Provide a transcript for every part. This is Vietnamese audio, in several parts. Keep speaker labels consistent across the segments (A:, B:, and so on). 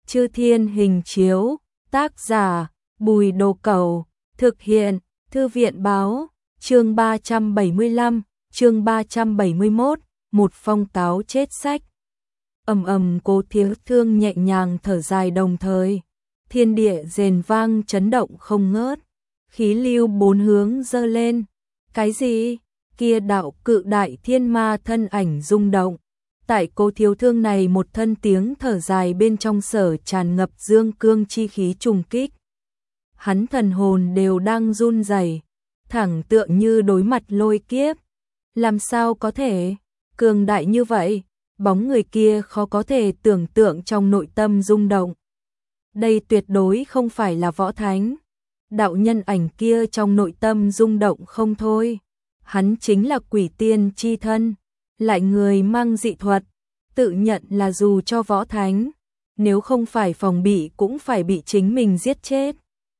A: Chư Thiên Hình Chiếu, tác giả Bùi Đồ Cẩu, thực hiện Thư viện Báo, chương 375, chương 371, một phong cáo chết sách. Ầm ầm, Cố Thiếu Thương nhẹ nhàng thở dài, đồng thời thiên địa rền vang chấn động không ngớt, khí lưu bốn hướng dơ lên. Cái gì? Kia đạo cự đại thiên ma thân ảnh rung động. Tại Cố Thiếu Thương này một thân tiếng thở dài bên trong sở tràn ngập dương cương chi khí trùng kích. Hắn thần hồn đều đang run rẩy, thẳng tựa như đối mặt lôi kiếp. Làm sao có thể cường đại như vậy? Bóng người kia khó có thể tưởng tượng trong nội tâm rung động. Đây tuyệt đối không phải là võ thánh. Đạo nhân ảnh kia trong nội tâm rung động không thôi. Hắn chính là quỷ tiên chi thân, lại người mang dị thuật, tự nhận là dù cho võ thánh, nếu không phải phòng bị cũng phải bị chính mình giết chết.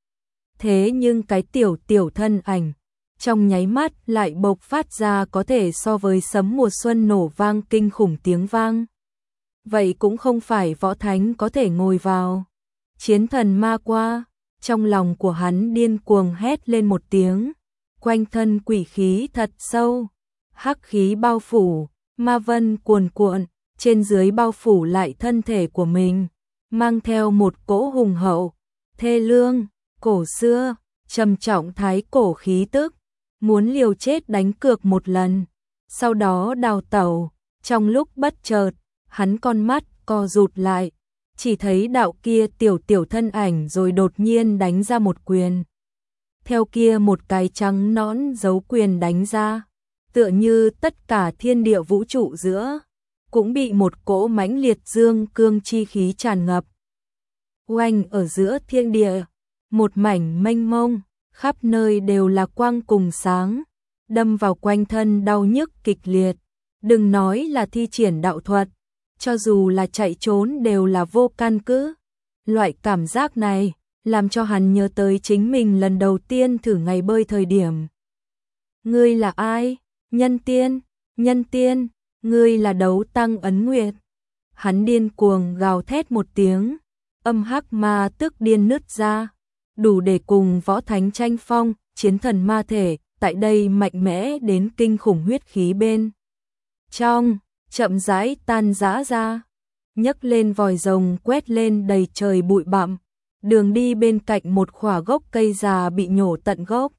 A: Thế nhưng cái tiểu thân ảnh, trong nháy mắt lại bộc phát ra có thể so với sấm mùa xuân nổ vang kinh khủng tiếng vang. Vậy cũng không phải võ thánh có thể ngồi vào. Chiến thần ma qua, trong lòng của hắn điên cuồng hét lên một tiếng. Quanh thân quỷ khí thật sâu, hắc khí bao phủ, ma vân cuồn cuộn, trên dưới bao phủ lại thân thể của mình, mang theo một cỗ hùng hậu, thê lương, cổ xưa, trầm trọng thái cổ khí tức, muốn liều chết đánh cược một lần, sau đó đào tẩu. Trong lúc bất chợt, hắn con mắt co rụt lại, chỉ thấy đạo kia tiểu thân ảnh rồi đột nhiên đánh ra một quyền. Theo kia một cái trắng nõn dấu quyền đánh ra, tựa như tất cả thiên địa vũ trụ giữa cũng bị một cỗ mãnh liệt dương cương chi khí tràn ngập. Oanh, ở giữa thiên địa, một mảnh mênh mông, khắp nơi đều là quang cùng sáng, đâm vào quanh thân đau nhức kịch liệt. Đừng nói là thi triển đạo thuật, cho dù là chạy trốn đều là vô căn cứ. Loại cảm giác này làm cho hắn nhớ tới chính mình lần đầu tiên thử ngày bơi thời điểm. Ngươi là ai? Nhân tiên, ngươi là Đấu Tăng Ấn Nguyệt. Hắn điên cuồng gào thét một tiếng, âm hắc ma tức điên nứt ra, đủ để cùng võ thánh tranh phong. Chiến thần ma thể tại đây mạnh mẽ đến kinh khủng, huyết khí bên trong chậm rãi tan rã ra, nhấc lên vòi rồng quét lên đầy trời bụi bặm. Đường đi bên cạnh một khỏa gốc cây già bị nhổ tận gốc.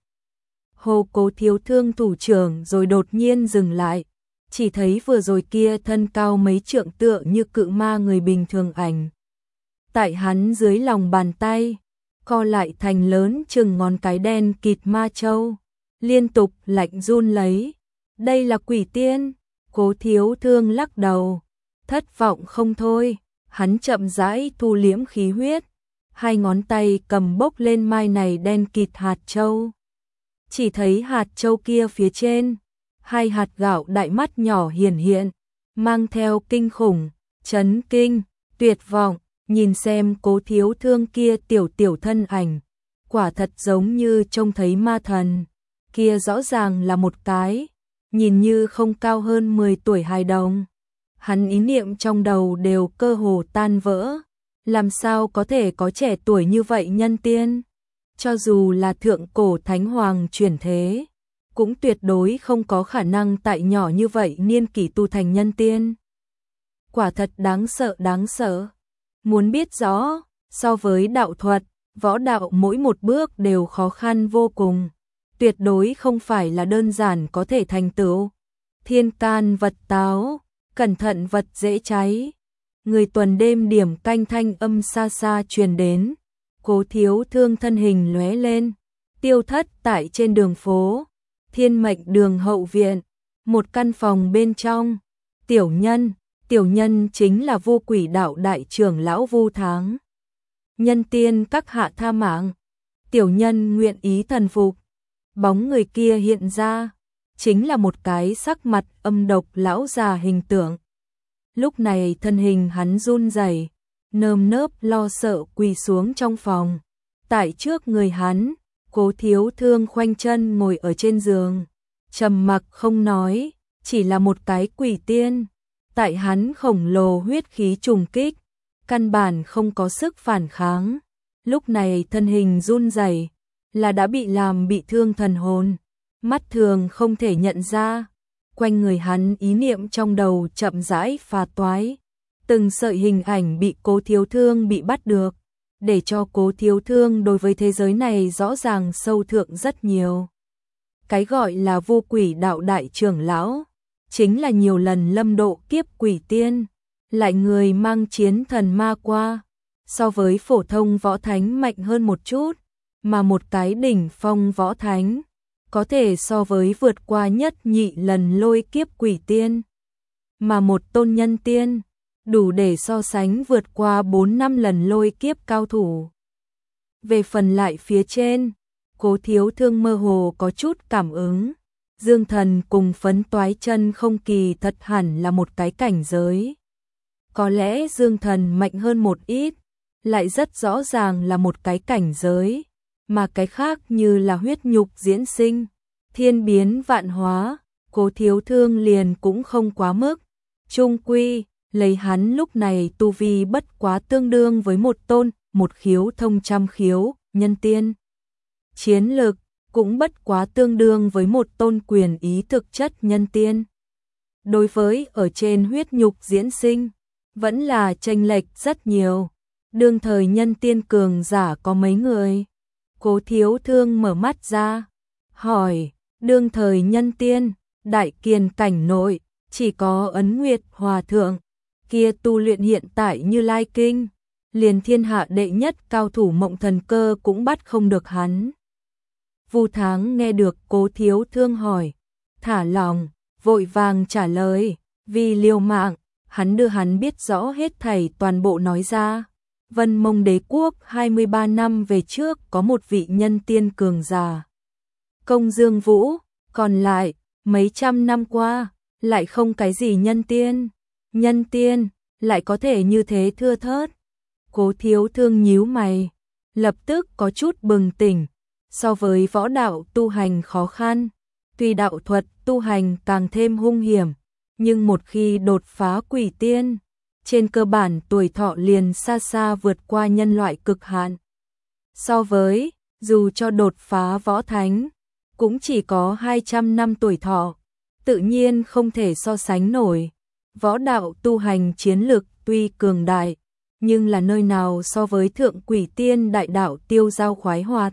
A: Hồ Cố Thiếu Thương thủ trưởng rồi đột nhiên dừng lại, chỉ thấy vừa rồi kia thân cao mấy trượng tựa như cự ma người bình thường ảnh. Tại hắn dưới lòng bàn tay, co lại thành lớn chừng ngón cái đen kịt ma châu, liên tục lạnh run lấy. Đây là quỷ tiên. Cố Thiếu Thương lắc đầu, thất vọng không thôi. Hắn chậm rãi thu liễm khí huyết, hai ngón tay cầm bốc lên mai này đen kịt hạt châu. Chỉ thấy hạt châu kia phía trên, hai hạt gạo đại mắt nhỏ hiển hiện, mang theo kinh khủng, chấn kinh, tuyệt vọng. Nhìn xem Cố Thiếu Thương kia tiểu thân ảnh, quả thật giống như trông thấy ma thần. Kia rõ ràng là một cái nhìn như không cao hơn 10 tuổi hài đồng. Hắn ý niệm trong đầu đều cơ hồ tan vỡ. Làm sao có thể có trẻ tuổi như vậy nhân tiên? Cho dù là thượng cổ thánh hoàng chuyển thế, cũng tuyệt đối không có khả năng tại nhỏ như vậy niên kỷ tu thành nhân tiên. Quả thật đáng sợ, đáng sợ. Muốn biết rõ, so với đạo thuật, võ đạo mỗi một bước đều khó khăn vô cùng, tuyệt đối không phải là đơn giản có thể thành tựu. Thiên can vật táo, cẩn thận vật dễ cháy. Người tuần đêm điểm canh thanh âm xa xa truyền đến. Cố Thiếu Thương thân hình lóe lên, tiêu thất tại trên đường phố. Thiên Mệnh Đường hậu viện, một căn phòng bên trong. Tiểu nhân chính là Vô Quỷ đạo đại trưởng lão Vu Tháng. Nhân tiên các hạ tha mạng, tiểu nhân nguyện ý thần phục. Bóng người kia hiện ra, chính là một cái sắc mặt âm độc lão già hình tượng. Lúc này thân hình hắn run rẩy, nơm nớp lo sợ quỳ xuống trong phòng. Tại trước người hắn, Cố Thiếu Thương khoanh chân ngồi ở trên giường, trầm mặc không nói, chỉ là một cái quỷ tiên. Tại hắn khổng lồ huyết khí trùng kích, căn bản không có sức phản kháng. Lúc này thân hình run rẩy, là đã bị làm bị thương thần hồn, mắt thường không thể nhận ra. Quanh người hắn ý niệm trong đầu chậm rãi phá toái, từng sợi hình ảnh bị Cố Thiếu Thương bị bắt được, để cho Cố Thiếu Thương đối với thế giới này rõ ràng sâu thượng rất nhiều. Cái gọi là vô quỷ đạo đại trưởng lão, chính là nhiều lần lâm độ kiếp quỷ tiên, lại người mang chiến thần ma qua, so với phổ thông võ thánh mạnh hơn một chút, mà một cái đỉnh phong võ thánh, có thể so với vượt qua nhất nhị lần lôi kiếp quỷ tiên, mà một tôn nhân tiên, đủ để so sánh vượt qua 4-5 lần lôi kiếp cao thủ. Về phần lại phía trên, Cố Thiếu Thương mơ hồ có chút cảm ứng, Dương Thần cùng Phấn Toái Chân không kỳ thật hẳn là một cái cảnh giới. Có lẽ Dương Thần mạnh hơn một ít, lại rất rõ ràng là một cái cảnh giới, mà cái khác như là huyết nhục diễn sinh, thiên biến vạn hóa, Cố Thiếu Thương liền cũng không quá mức. Chung quy, lấy hắn lúc này tu vi bất quá tương đương với một tôn, một khiếu thông trăm khiếu, nhân tiên. Chiến lực cũng bất quá tương đương với một tôn quyền ý thực chất nhân tiên. Đối với ở trên huyết nhục diễn sinh, vẫn là chênh lệch rất nhiều. Đương thời nhân tiên cường giả có mấy người? Cố Thiếu Thương mở mắt ra, hỏi, đương thời nhân tiên, đại kiền cảnh nội, chỉ có Ấn Nguyệt Hòa Thượng, kia tu luyện hiện tại Như Lai Kinh, liền thiên hạ đệ nhất cao thủ Mộng Thần Cơ cũng bắt không được hắn. Vu Tháng nghe được Cố Thiếu Thương hỏi, thả lòng, vội vàng trả lời, vì liều mạng, hắn đưa hắn biết rõ hết thảy toàn bộ nói ra. Vân Mông Đế quốc 23 năm về trước có một vị nhân tiên cường giả, Công Dương Vũ, còn lại mấy trăm năm qua lại không cái gì nhân tiên. Nhân tiên lại có thể như thế thưa thớt. Cố Thiếu Thương nhíu mày, lập tức có chút bừng tỉnh. So với võ đạo tu hành khó khăn, tuy đạo thuật tu hành càng thêm hung hiểm, nhưng một khi đột phá quỷ tiên, trên cơ bản tuổi thọ liền xa xa vượt qua nhân loại cực hạn. So với, dù cho đột phá võ thánh, cũng chỉ có 200 năm tuổi thọ, tự nhiên không thể so sánh nổi. Võ đạo tu hành chiến lực tuy cường đại, nhưng là nơi nào so với thượng quỷ tiên đại đạo tiêu giao khoái hoạt.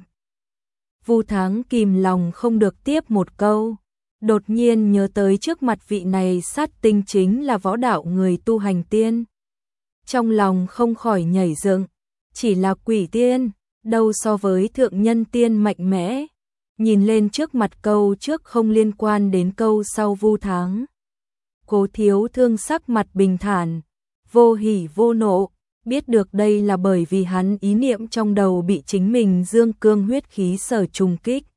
A: Vu Tháng kìm lòng không được tiếp một câu, đột nhiên nhớ tới trước mặt vị này sát tinh chính là võ đạo người tu hành tiên. Trong lòng không khỏi nhảy dựng, chỉ là quỷ tiên, đâu so với thượng nhân tiên mạnh mẽ. Nhìn lên trước mặt câu trước không liên quan đến câu sau Vu Tháng. Cố Thiếu Thương sắc mặt bình thản, vô hỉ vô nộ, biết được đây là bởi vì hắn ý niệm trong đầu bị chính mình dương cương huyết khí sở trùng kích,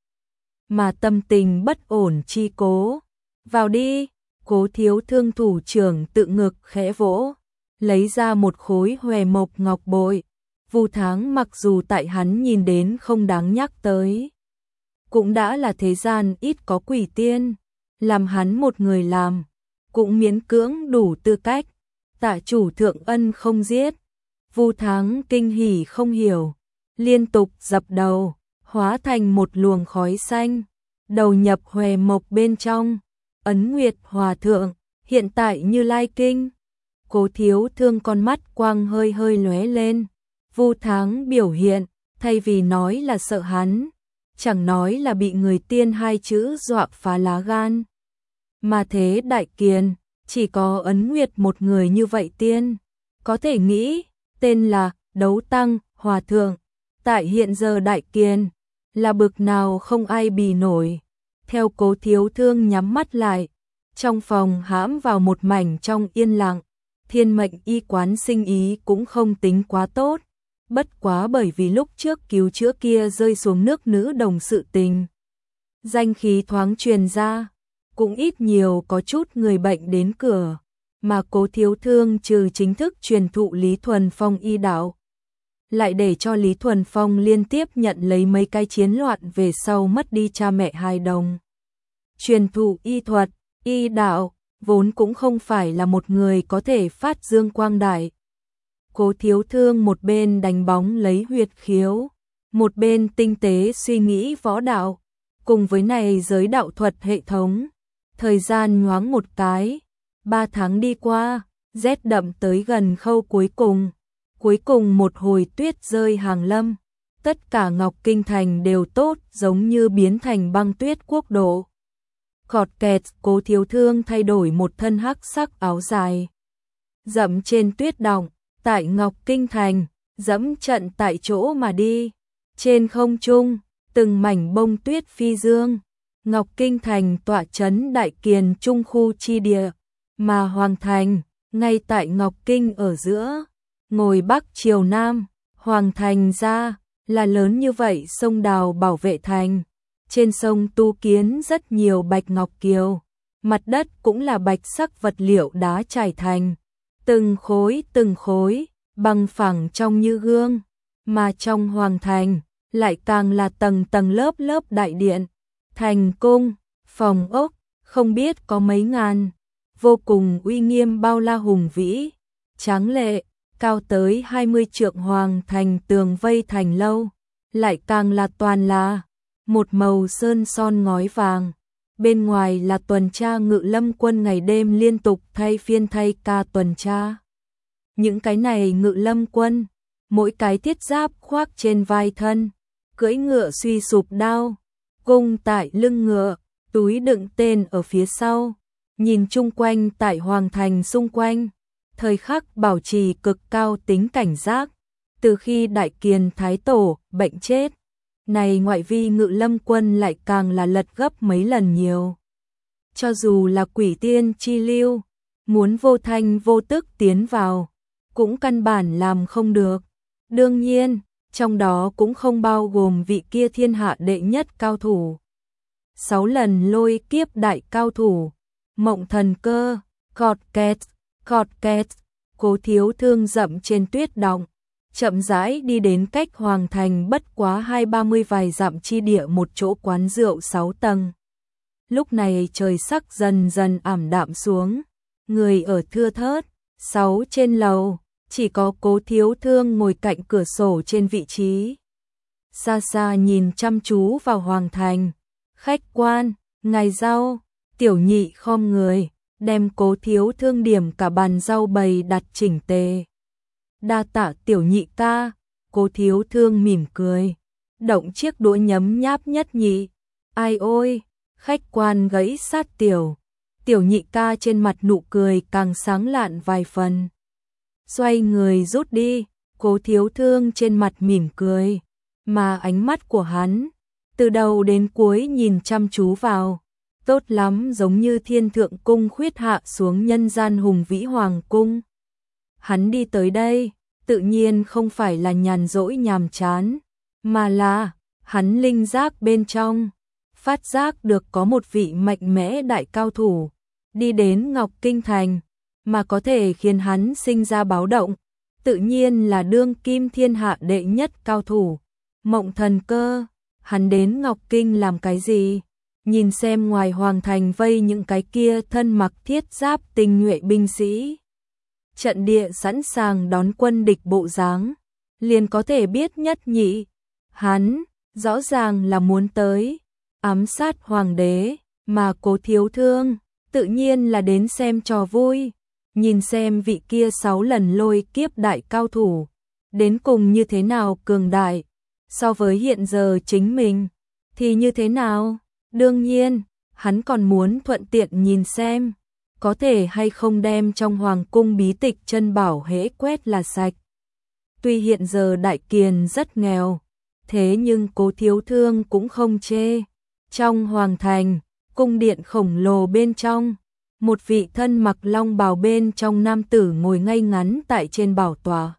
A: mà tâm tình bất ổn chi cố. Vào đi, Cố Thiếu Thương thủ trưởng tự ngực khẽ vỗ, lấy ra một khối hòe mộc ngọc bội. Vu Tháng mặc dù tại hắn nhìn đến không đáng nhắc tới, cũng đã là thế gian ít có quỷ tiên, làm hắn một người làm, cũng miễn cưỡng đủ tư cách. Tạ chủ thượng ân không giết. Vu Tháng kinh hỉ không hiểu, liên tục dập đầu, hóa thành một luồng khói xanh, đầu nhập hòe mộc bên trong. Ấn Nguyệt Hòa Thượng, hiện tại Như Lai Kinh. Cố Thiếu Thương con mắt quang hơi hơi lóe lên. Vu Tháng biểu hiện, thay vì nói là sợ hắn, chẳng nói là bị người tiên hai chữ dọa phá lá gan. Mà thế đại kiền, chỉ có Ấn Nguyệt một người như vậy tiên, có thể nghĩ, tên là Đấu Tăng Hòa Thượng, tại hiện giờ đại kiền, là bực nào không ai bì nổi. Theo Cố Thiếu Thương nhắm mắt lại, trong phòng hãm vào một mảnh trong yên lặng. Thiên Mệnh y quán sinh ý cũng không tính quá tốt, bất quá bởi vì lúc trước cứu chữa kia rơi xuống nước nữ đồng sự tình, danh khí thoáng truyền ra, cũng ít nhiều có chút người bệnh đến cửa, mà Cố Thiếu Thương trừ chính thức truyền thụ Lý Thuần Phong y đạo, lại để cho Lý Thuần Phong liên tiếp nhận lấy mấy cái chiến loạn về sau mất đi cha mẹ hài đồng. Truyền thụ y thuật, y đạo, vốn cũng không phải là một người có thể phát dương quang đại. Cố Thiếu Thương một bên đánh bóng lấy huyệt khiếu, một bên tinh tế suy nghĩ võ đạo, cùng với này giới đạo thuật hệ thống. Thời gian nhoáng một cái, 3 tháng đi qua, rét đậm tới gần khâu cuối cùng. Cuối cùng một hồi tuyết rơi hàng lâm, tất cả Ngọc Kinh Thành đều tốt giống như biến thành băng tuyết quốc độ. Khọt kẹt, Cố Thiếu Thương thay đổi một thân hắc sắc áo dài, dẫm trên tuyết đọng, tại Ngọc Kinh Thành, dẫm trận tại chỗ mà đi. Trên không trung, từng mảnh bông tuyết phi dương. Ngọc Kinh Thành tọa trấn Đại Kiền Trung khu chi địa, mà Hoàng Thành, ngay tại Ngọc Kinh ở giữa, ngồi Bắc chiều Nam, Hoàng Thành ra, là lớn như vậy sông đào bảo vệ thành. Trên sông tu kiến rất nhiều bạch ngọc kiều, mặt đất cũng là bạch sắc vật liệu đá trải thành. Từng khối, bằng phẳng trong như gương, mà trong Hoàng Thành, lại càng là tầng tầng lớp lớp đại điện, thành cung, phòng ốc, không biết có mấy ngàn, vô cùng uy nghiêm bao la hùng vĩ, tráng lệ, cao tới 20 trượng. Hoàng Thành tường vây thành lâu, lại càng là toàn là một màu sơn son ngói vàng. Bên ngoài là tuần tra Ngự Lâm quân ngày đêm liên tục thay phiên thay ca tuần tra. Những cái này Ngự Lâm quân, mỗi cái thiết giáp khoác trên vai thân, cưỡi ngựa suy sụp đao, cung tại lưng ngựa, túi đựng tên ở phía sau, nhìn chung quanh tại Hoàng Thành xung quanh, thời khắc bảo trì cực cao tính cảnh giác. Từ khi Đại Kiền Thái Tổ bệnh chết, này ngoại vi Ngự Lâm quân lại càng là lật gấp mấy lần nhiều. Cho dù là quỷ tiên chi lưu, muốn vô thanh vô tức tiến vào, cũng căn bản làm không được. Đương nhiên, trong đó cũng không bao gồm vị kia thiên hạ đệ nhất cao thủ. 6 lần lôi kiếp đại cao thủ, Mộng Thần Cơ, khọt kẹt, Cố Thiếu Thương dậm trên tuyết đọng, chậm rãi đi đến cách Hoàng Thành bất quá 20-30 vài dặm chi địa một chỗ quán rượu 6 tầng. Lúc này trời sắc dần dần ảm đạm xuống, người ở thưa thớt, 6 trên lầu, chỉ có Cố Thiếu Thương ngồi cạnh cửa sổ trên vị trí. Xa xa nhìn chăm chú vào Hoàng Thành, khách quan, ngài rau, tiểu nhị khom người, đem Cố Thiếu Thương điểm cả bàn rau bày đặt chỉnh tề. Đa tạ tiểu nhị ca, Cố Thiếu Thương mỉm cười, động chiếc đũa nhấm nháp nhất nhị. Ai ôi, khách quan gãy sát tiểu nhị ca trên mặt nụ cười càng sáng lạn vài phần. Xoay người rút đi, Cố Thiếu Thương trên mặt mỉm cười, mà ánh mắt của hắn, từ đầu đến cuối nhìn chăm chú vào, tốt lắm giống như thiên thượng cung khuyết hạ xuống nhân gian hùng vĩ hoàng cung. Hắn đi tới đây, tự nhiên không phải là nhàn rỗi nhàm chán, mà là, hắn linh giác bên trong, phát giác được có một vị mạnh mẽ đại cao thủ, đi đến Ngọc Kinh Thành, mà có thể khiến hắn sinh ra báo động, tự nhiên là đương kim thiên hạ đệ nhất cao thủ, Mộng Thần Cơ. Hắn đến Ngọc Kinh làm cái gì? Nhìn xem ngoài Hoàng Thành vây những cái kia thân mặc thiết giáp tinh nhuệ binh sĩ, trận địa sẵn sàng đón quân địch bộ dáng, liền có thể biết nhất nhị. Hắn, rõ ràng là muốn tới ám sát hoàng đế, mà Cố Thiếu Thương, tự nhiên là đến xem trò vui, nhìn xem vị kia 6 lần lôi kiếp đại cao thủ, đến cùng như thế nào cường đại, so với hiện giờ chính mình, thì như thế nào? Đương nhiên, hắn còn muốn thuận tiện nhìn xem, có thể hay không đem trong hoàng cung bí tịch chân bảo hễ quét là sạch. Tuy hiện giờ Đại Kiền rất nghèo, thế nhưng Cố Thiếu Thương cũng không chê. Trong Hoàng Thành, cung điện khổng lồ bên trong, một vị thân mặc long bào bên trong nam tử ngồi ngay ngắn tại trên bảo tọa.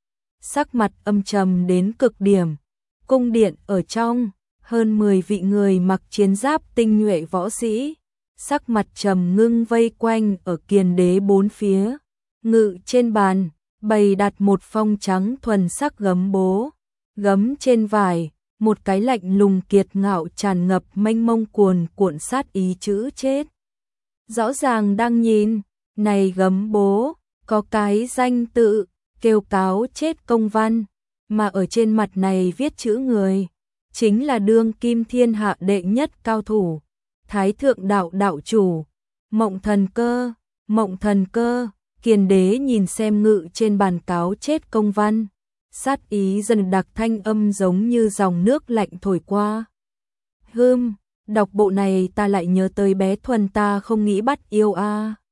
A: Sắc mặt âm trầm đến cực điểm, cung điện ở trong, hơn 10 vị người mặc chiến giáp tinh nhuệ võ sĩ, sắc mặt trầm ngưng vây quanh ở Kiền Đế bốn phía. Ngự trên bàn, bày đặt một phong trắng thuần sắc gấm bố, gấm trên vải, một cái lạnh lùng kiệt ngạo tràn ngập mênh mông cuồn cuộn sát ý chữ chết. Rõ ràng đang nhìn, này gấm bố, có cái danh tự, kêu cáo chết công văn, mà ở trên mặt này viết chữ người, chính là đương kim thiên hạ đệ nhất cao thủ, Thái thượng đạo đạo chủ, Mộng Thần Cơ. Mộng Thần Cơ, Kiền đế nhìn xem ngự trên bàn cáo chết công văn, sát ý dần đặc, thanh âm giống như dòng nước lạnh thổi qua. Đọc bộ này ta lại nhớ tới bé Thuần ta không nghĩ bắt yêu a.